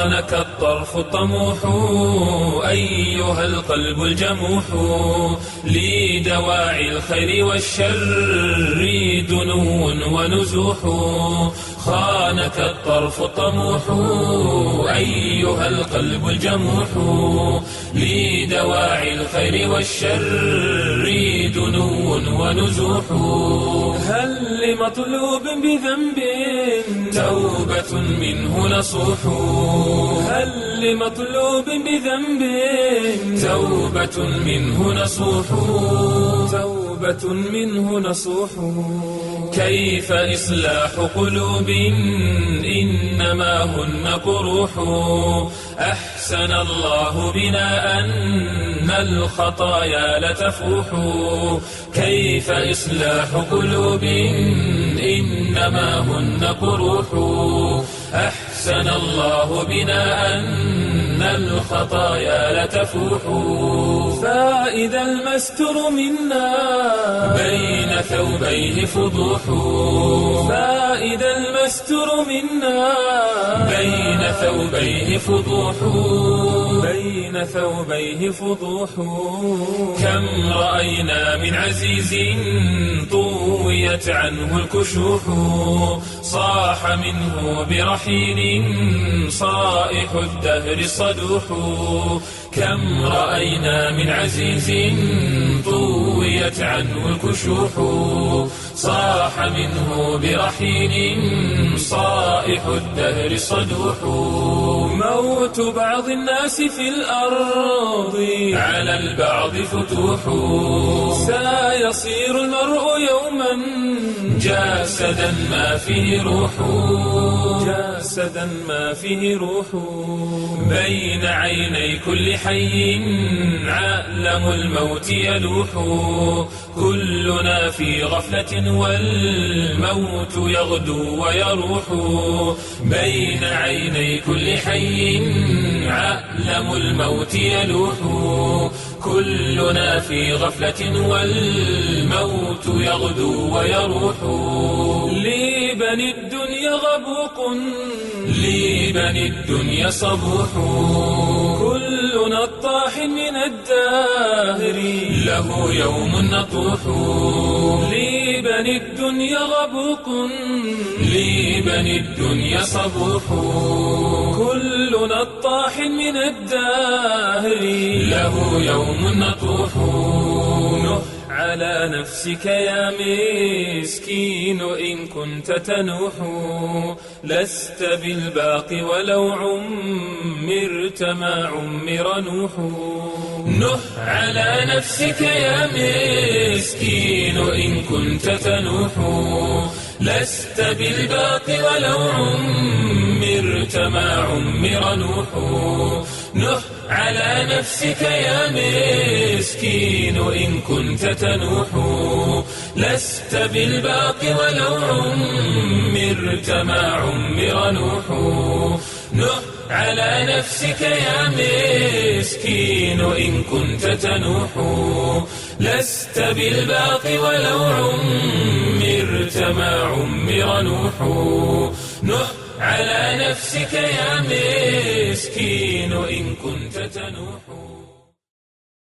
خانك الطرف الطموح أيها القلب الجموح، لدواعي الخير والشر دنو ونزوح. خانك الطرف الطموح أيها القلب الجموح، لدواعي الخير والشر دنو ونزوح. هل لمطلوب بذنب توبة منه نصوح؟ هل لمطلوب بذنب توبة منه نصوح؟ توبة منه نصوح. كيف إصلاح قلوب إنما هن قروح؟ أحسن الله بنا أن الخطايا لتفوح. كيف إصلاح قلوب إنما هن قروح؟ أحسن الله بنا أن الخطايا لتفوح. فإذا المستر منا بين ثوبيه فضوح. فإذا المستر منا بين ثوبيه فضوح. بين ثوبيه فضوح. كم رأينا من عزيز طويت عنه الكشوح، صاح منه برحيل صائح الدهر صدوح. كم رأينا من عزيز طويت عنه الكشوح، صاح منه برحيل صائح الدهر صدوح. موت بعض الناس في الأرض على البعض فتوح. سيصير المرء يوما جسدا ما فيه روح. جسدا ما فيه روح. بين عيني كل حي عالم الموت يلوح. كلنا في غفلة والموت يغدو ويروح. بين عيني كل حي عالم الموت يلوح. كلنا في غفلة والموت يغدو ويروح. لبني الدنيا غبوق لبني الدنيا صبوح. كلنا الطاح من الدهر له يوم نطوح. لبني الدنيا غبوق لبني الدنيا صبوح. كلنا الطاح من الدهر له يوم نطوح. نح على نفسك يا مسكين إن كنت تنوح. لست بالباقي ولو عمرت ما عمر نوح. نح على نفسك يا مسكين إن كنت تنوح. لست بالباقي ولو عمرت ما عمر نوح. نح على نفسك يا مسكين إن كنت تنوح. لست بالباقي ولو عمرت ما عمر نوح. نح على نفسك يا مسكين إن كنت تنوح. لست بالباقي ولو عمرت ما عمر نوح. نح على نفسك يا مسكين إن كنت تنوح.